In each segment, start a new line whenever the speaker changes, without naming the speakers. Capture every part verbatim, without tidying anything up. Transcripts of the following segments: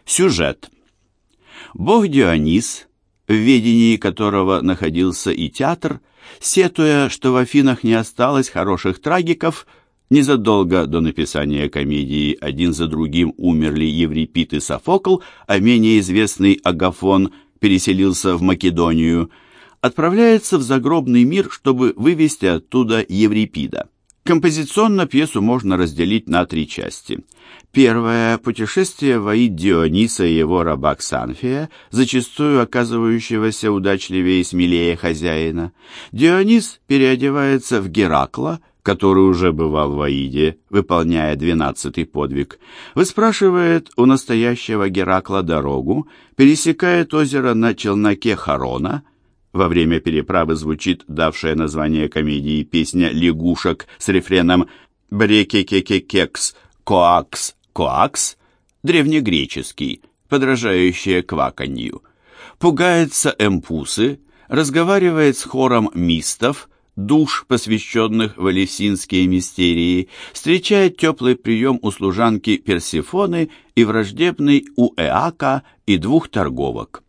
Сюжет. Бог Дионис, в ведении которого находился и театр, сетуя, что в Афинах не осталось хороших трагиков, незадолго до написания комедии один за другим умерли Еврипид и Софокл, а менее известный Агафон переселился в Македонию, отправляется в загробный мир, чтобы вывести оттуда Еврипида. Композиционно пьесу можно разделить на три части. Первое – путешествие воит Диониса и его раба Ксанфия, зачастую оказывающегося удачливее и смелее хозяина. Дионис переодевается в Геракла, который уже бывал в Аиде, выполняя двенадцатый подвиг, выспрашивает у настоящего Геракла дорогу, пересекает озеро на челноке Харона. Во время переправы звучит давшая название комедии песня лягушек с рефреном «Брекекекекекс, коакс, коакс», древнегреческий, подражающее кваканью. Пугается Эмпусы, разговаривает с хором мистов, душ, посвященных в элевсинские мистерии, встречает теплый прием у служанки Персефоны и враждебный у Эака и двух торговок.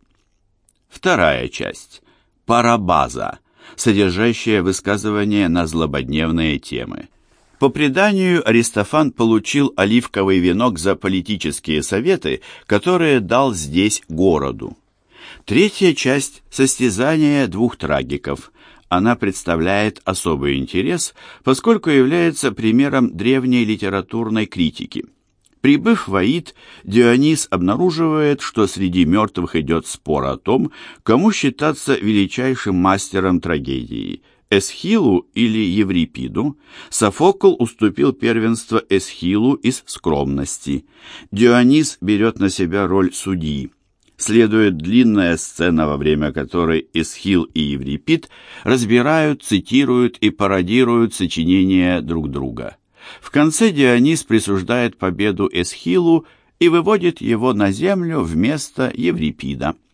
Вторая часть. Парабаза, содержащая высказывания на злободневные темы. По преданию, Аристофан получил оливковый венок за политические советы, которые дал здесь городу. Третья часть – состязание двух трагиков. Она представляет особый интерес, поскольку является примером древней литературной критики. Прибыв в Аид, Дионис обнаруживает, что среди мертвых идет спор о том, кому считаться величайшим мастером трагедии – Эсхилу или Еврипиду. Софокл уступил первенство Эсхилу из скромности. Дионис берет на себя роль судьи. Следует длинная сцена, во время которой Эсхил и Еврипид разбирают, цитируют и пародируют сочинения друг друга. В конце Дионис присуждает победу Эсхилу и выводит его на землю вместо Еврипида.